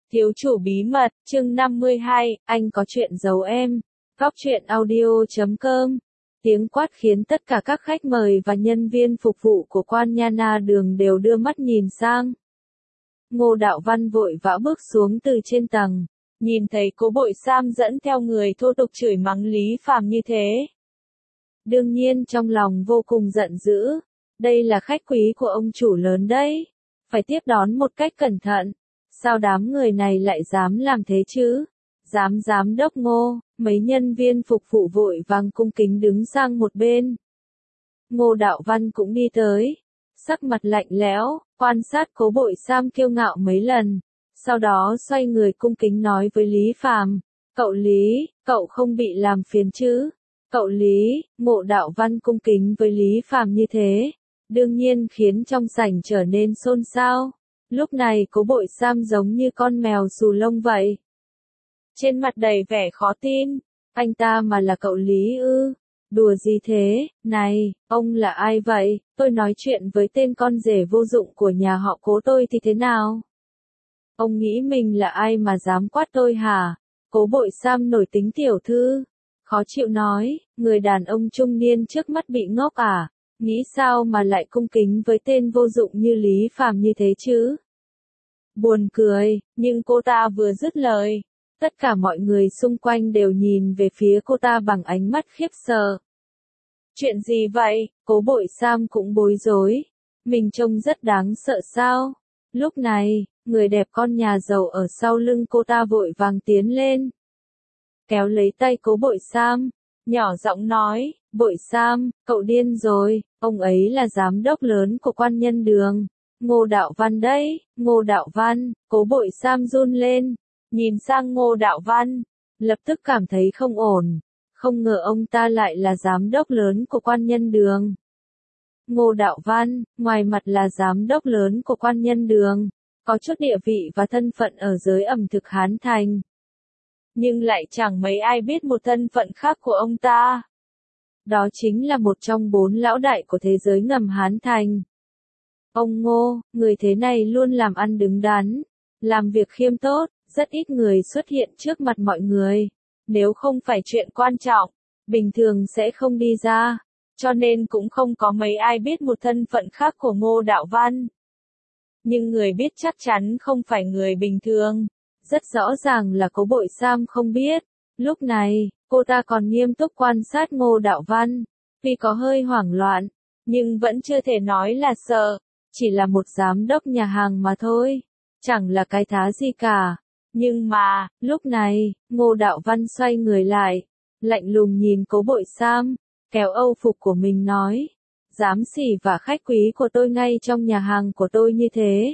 Thiếu chủ bí mật, chương 52, anh có chuyện giấu em. Góc truyện audio.com. Tiếng quát khiến tất cả các khách mời và nhân viên phục vụ của Quan Nha Na Đường đều đưa mắt nhìn sang. Ngô Đạo Văn vội vã bước xuống từ trên tầng, nhìn thấy Cố Bội Sam dẫn theo người thô tục chửi mắng Lý Phàm như thế. Đương nhiên trong lòng vô cùng giận dữ, đây là khách quý của ông chủ lớn đấy, phải tiếp đón một cách cẩn thận. Sao đám người này lại dám làm thế chứ? Giám đốc Ngô, mấy nhân viên phục vụ vội vàng cung kính đứng sang một bên. Ngô Đạo Văn cũng đi tới, sắc mặt lạnh lẽo, quan sát Cố Bội Sam kiêu ngạo mấy lần, sau đó xoay người cung kính nói với Lý Phàm, "Cậu Lý, cậu không bị làm phiền chứ?" "Cậu Lý." Ngô Đạo Văn cung kính với Lý Phàm như thế, đương nhiên khiến trong sảnh trở nên xôn xao. Lúc này Cố Bội Sam giống như con mèo xù lông vậy. Trên mặt đầy vẻ khó tin, anh ta mà là cậu Lý ư? Đùa gì thế? Này, ông là ai vậy? Tôi nói chuyện với tên con rể vô dụng của nhà họ Cố tôi thì thế nào? Ông nghĩ mình là ai mà dám quát tôi hả? Cố Bội Sam nổi tính tiểu thư, khó chịu nói, người đàn ông trung niên trước mắt bị ngốc à? Nghĩ sao mà lại cung kính với tên vô dụng như Lý Phàm như thế chứ? Buồn cười, nhưng cô ta vừa dứt lời, tất cả mọi người xung quanh đều nhìn về phía cô ta bằng ánh mắt khiếp sợ. Chuyện gì vậy? Cố Bội Sam cũng bối rối. Mình trông rất đáng sợ sao? Lúc này, người đẹp con nhà giàu ở sau lưng cô ta vội vàng tiến lên, kéo lấy tay Cố Bội Sam, nhỏ giọng nói, "Bội Sam, cậu điên rồi, ông ấy là giám đốc lớn của Quan Nhân Đường. Ngô Đạo Văn đấy." "Ngô Đạo Văn." Cố Bội Sam run lên, nhìn sang Ngô Đạo Văn, lập tức cảm thấy không ổn, không ngờ ông ta lại là giám đốc lớn của Quan Nhân Đường. Ngô Đạo Văn, ngoài mặt là giám đốc lớn của Quan Nhân Đường, có chút địa vị và thân phận ở giới ẩm thực Hán Thành, nhưng lại chẳng mấy ai biết một thân phận khác của ông ta. Đó chính là một trong 4 lão đại của thế giới ngầm Hán Thành. Ông Ngô, người thế này luôn làm ăn đứng đắn, làm việc khiêm tốt, rất ít người xuất hiện trước mặt mọi người. Nếu không phải chuyện quan trọng, bình thường sẽ không đi ra, cho nên cũng không có mấy ai biết một thân phận khác của Ngô Đạo Văn. Nhưng người biết chắc chắn không phải người bình thường. Rất rõ ràng là Cố Bội Sam không biết. Lúc này, cô ta còn nghiêm túc quan sát Ngô Đạo Văn, vì có hơi hoảng loạn, nhưng vẫn chưa thể nói là sợ, chỉ là một giám đốc nhà hàng mà thôi, chẳng là cái thá gì cả. Nhưng mà, lúc này, Ngô Đạo Văn xoay người lại, lạnh lùng nhìn Cố Bội Sam, kéo âu phục của mình nói, "Dám xỉ vả khách quý của tôi ngay trong nhà hàng của tôi như thế.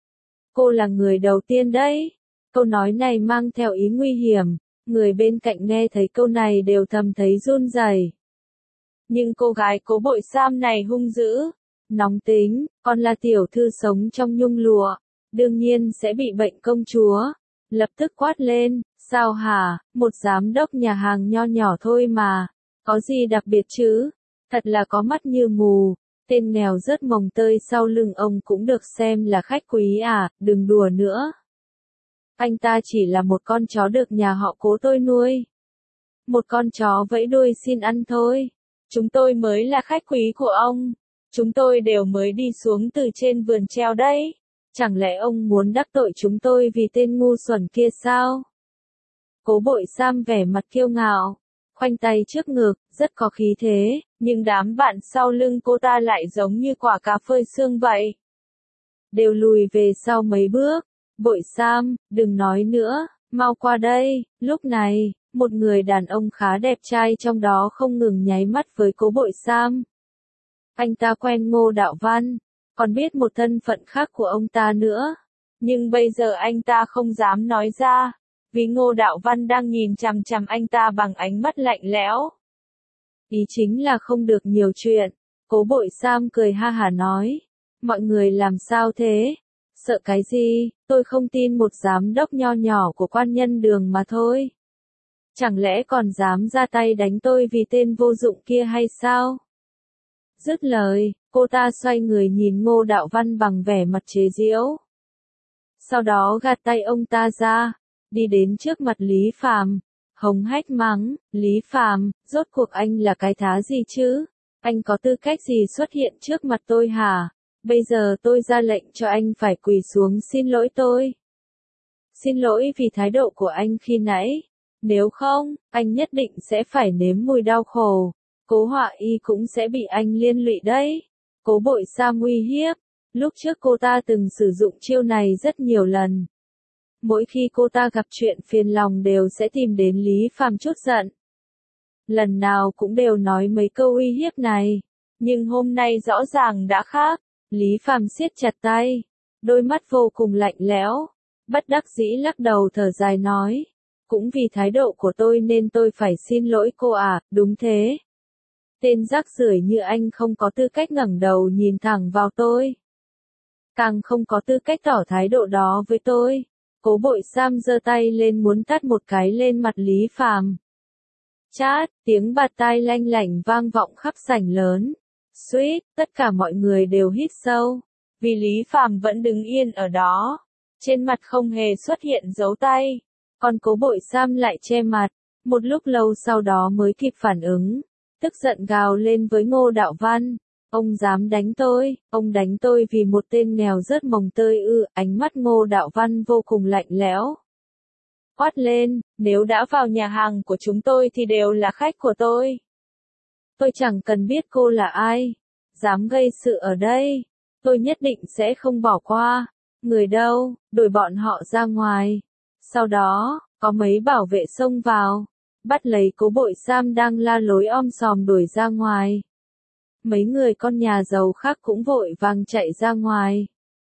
Cô là người đầu tiên đấy." Câu nói này mang theo ý nguy hiểm, người bên cạnh nghe thấy câu này đều thầm thấy run rẩy. Nhưng cô gái Cố Bội Sam này hung dữ, nóng tính, còn là tiểu thư sống trong nhung lụa, đương nhiên sẽ bị bệnh công chúa. Lập tức quát lên, "Sao hả, một giám đốc nhà hàng nho nhỏ thôi mà, có gì đặc biệt chứ? Thật là có mắt như mù, tên nghèo rớt mồng tơi sau lưng ông cũng được xem là khách quý à, đừng đùa nữa. Anh ta chỉ là một con chó được nhà họ Cố tôi nuôi. Một con chó vẫy đuôi xin ăn thôi. Chúng tôi mới là khách quý của ông. Chúng tôi đều mới đi xuống từ trên vườn treo đấy. Chẳng lẽ ông muốn đắc tội chúng tôi vì tên ngu xuẩn kia sao?" Cố Bội Sam vẻ mặt kiêu ngạo, khoanh tay trước ngực, rất có khí thế, nhưng đám bạn sau lưng cô ta lại giống như quả cà phơi sương vậy. Đều lùi về sau mấy bước. "Bội Sam, đừng nói nữa, mau qua đây." Lúc này, một người đàn ông khá đẹp trai trong đó không ngừng nháy mắt với Cố Bội Sam. Anh ta quen Ngô Đạo Văn, còn biết một thân phận khác của ông ta nữa. Nhưng bây giờ anh ta không dám nói ra, vì Ngô Đạo Văn đang nhìn chằm chằm anh ta bằng ánh mắt lạnh lẽo. Ý chính là không được nhiều chuyện. Cố Bội Sam cười ha hả nói, "Mọi người làm sao thế? Sợ cái gì, tôi không tin một giám đốc nho nhỏ của Quan Nhân Đường mà thôi. Chẳng lẽ còn dám ra tay đánh tôi vì tên vô dụng kia hay sao?" Dứt lời, cô ta xoay người nhìn Ngô Đạo Văn bằng vẻ mặt chế giễu. Sau đó gạt tay ông ta ra, đi đến trước mặt Lý Phàm, hống hách mắng, Lý Phàm, rốt cuộc anh là cái thá gì chứ? Anh có tư cách gì xuất hiện trước mặt tôi hả? Bây giờ tôi ra lệnh cho anh phải quỳ xuống xin lỗi tôi. Xin lỗi vì thái độ của anh khi nãy. Nếu không, anh nhất định sẽ phải nếm mùi đau khổ. Cố Họa Y cũng sẽ bị anh liên lụy đấy. Cố Bội Sam uy hiếp. Lúc trước cô ta từng sử dụng chiêu này rất nhiều lần. Mỗi khi cô ta gặp chuyện phiền lòng đều sẽ tìm đến Lý Phàm trút giận. Lần nào cũng đều nói mấy câu uy hiếp này. Nhưng hôm nay rõ ràng đã khác. Lý Phàm siết chặt tay. Đôi mắt vô cùng lạnh lẽo. Bất đắc dĩ lắc đầu thở dài nói. Cũng vì thái độ của tôi nên tôi phải xin lỗi cô à, đúng thế. Tên rác rưởi như anh không có tư cách ngẩng đầu nhìn thẳng vào tôi. Càng không có tư cách tỏ thái độ đó với tôi. Cố Bội Sam giơ tay lên muốn tát một cái lên mặt Lý Phàm. Chát, tiếng bạt tai lanh lảnh vang vọng khắp sảnh lớn. Suýt, tất cả mọi người đều hít sâu. Vì Lý Phàm vẫn đứng yên ở đó. Trên mặt không hề xuất hiện dấu tay. Còn Cố Bội Sam lại che mặt. Một lúc lâu sau đó mới kịp phản ứng. Tức giận gào lên với Ngô Đạo Văn. Ông dám đánh tôi, ông đánh tôi vì một tên nghèo rớt mồng tơi ư, ánh mắt Ngô Đạo Văn vô cùng lạnh lẽo. Quát lên, nếu đã vào nhà hàng của chúng tôi thì đều là khách của tôi. Tôi chẳng cần biết cô là ai. Dám gây sự ở đây, tôi nhất định sẽ không bỏ qua. Người đâu, đuổi bọn họ ra ngoài. Sau đó, có mấy bảo vệ xông vào, bắt lấy Cố Bội Sam đang la lối om sòm đuổi ra ngoài. Mấy người con nhà giàu khác cũng vội vàng chạy ra ngoài.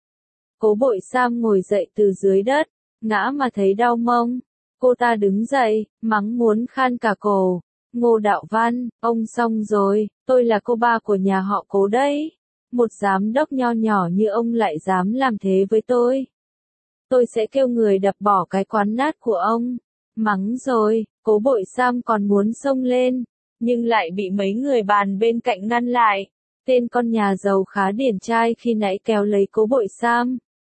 Cố Bội Sam ngồi dậy từ dưới đất, ngã mà thấy đau mông. Cô ta đứng dậy, mắng muốn khan cả cổ. Ngô Đạo Văn, ông xong rồi, tôi là cô ba của nhà họ Cố đấy. Một giám đốc nho nhỏ như ông lại dám làm thế với tôi. Tôi sẽ kêu người đập bỏ cái quán nát của ông. Mắng rồi, Cố Bội Sam còn muốn xông lên, nhưng lại bị mấy người bàn bên cạnh ngăn lại. Tên con nhà giàu khá điển trai khi nãy kéo lấy Cố Bội Sam.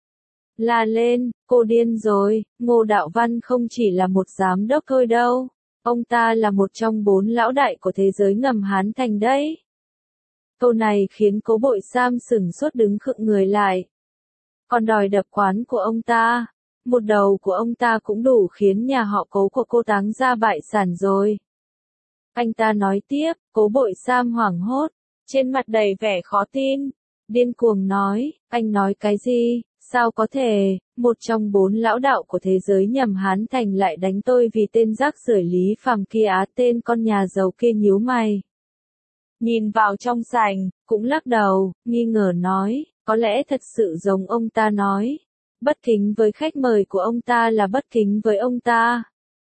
La lên, cô điên rồi, Ngô Đạo Văn không chỉ là một giám đốc thôi đâu. Ông ta là một trong 4 lão đại của thế giới ngầm Hán Thành đấy. Câu này khiến Cố Bội Sam sửng sốt đứng khựng người lại. Còn đòi đập quán của ông ta. Một đầu của ông ta cũng đủ khiến nhà họ Cố của cô táng ra bại sản rồi. Anh ta nói tiếp, Cố Bội Sam hoảng hốt, trên mặt đầy vẻ khó tin. Điên cuồng nói, anh nói cái gì, sao có thể, một trong 4 lão đạo của thế giới nhầm Hán Thành lại đánh tôi vì tên rác rưởi Lý Phàm kia á. Tên con nhà giàu kia nhíu mày. Nhìn vào trong sảnh, cũng lắc đầu, nghi ngờ nói, có lẽ thật sự giống ông ta nói. Bất kính với khách mời của ông ta là bất kính với ông ta.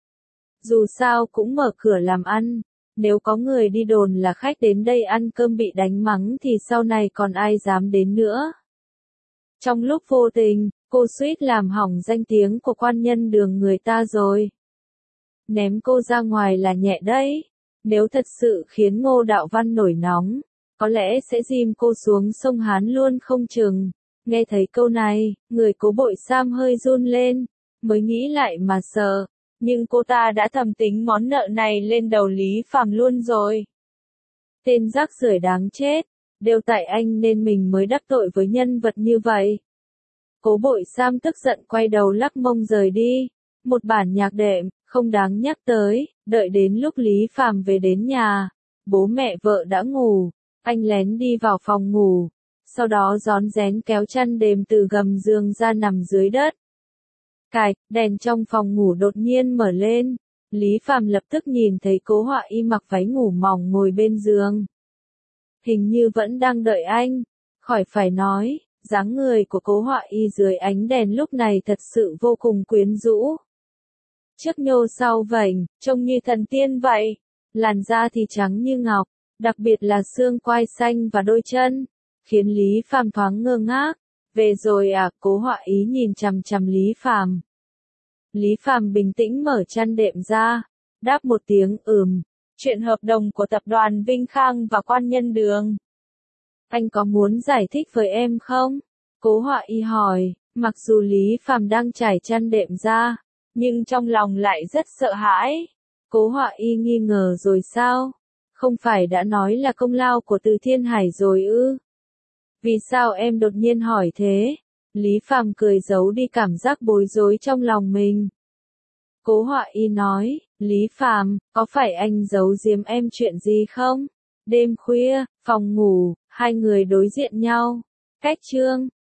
Dù sao cũng mở cửa làm ăn, nếu có người đi đồn là khách đến đây ăn cơm bị đánh mắng thì sau này còn ai dám đến nữa. Trong lúc vô tình, cô suýt làm hỏng danh tiếng của quan nhân đường người ta rồi. Ném cô ra ngoài là nhẹ đấy. Nếu thật sự khiến Ngô Đạo Văn nổi nóng, có lẽ sẽ dìm cô xuống sông Hán luôn không chừng. Nghe thấy câu này, người Cố Bội Sam hơi run lên, mới nghĩ lại mà sợ, nhưng cô ta đã thầm tính món nợ này lên đầu Lý Phàm luôn rồi. Tên rác rưởi đáng chết, đều tại anh nên mình mới đắc tội với nhân vật như vậy. Cố Bội Sam tức giận quay đầu lắc mông rời đi, một bản nhạc đệm, không đáng nhắc tới, đợi đến lúc Lý Phàm về đến nhà, bố mẹ vợ đã ngủ, anh lén đi vào phòng ngủ. Sau đó rón rén kéo chăn đệm từ gầm giường ra nằm dưới đất. Cạch, đèn trong phòng ngủ đột nhiên mở lên. Lý Phàm lập tức nhìn thấy Cố Họa Y mặc váy ngủ mỏng ngồi bên giường. Hình như vẫn đang đợi anh. Khỏi phải nói, dáng người của Cố Họa Y dưới ánh đèn lúc này thật sự vô cùng quyến rũ. Trước nhô sau vảnh, trông như thần tiên vậy. Làn da thì trắng như ngọc, đặc biệt là xương quai xanh và đôi chân. Khiến Lý Phàm thoáng ngơ ngác. Về rồi à, Cố Họa Y nhìn chằm chằm Lý Phàm. Lý Phàm bình tĩnh mở chăn đệm ra, đáp một tiếng chuyện hợp đồng của tập đoàn Vinh Khang và quan nhân đường. Anh có muốn giải thích với em không? Cố Họa Y hỏi, Mặc dù Lý Phàm đang trải chăn đệm ra, nhưng trong lòng lại rất sợ hãi. Cố Họa Y nghi ngờ rồi sao? Không phải đã nói là công lao của Từ Thiên Hải rồi ư? Vì sao em đột nhiên hỏi thế? Lý Phàm cười giấu đi cảm giác bối rối trong lòng mình. Cố Họa Y nói, Lý Phàm, có phải anh giấu giếm em chuyện gì không? Đêm khuya, phòng ngủ, hai người đối diện nhau. Cách chương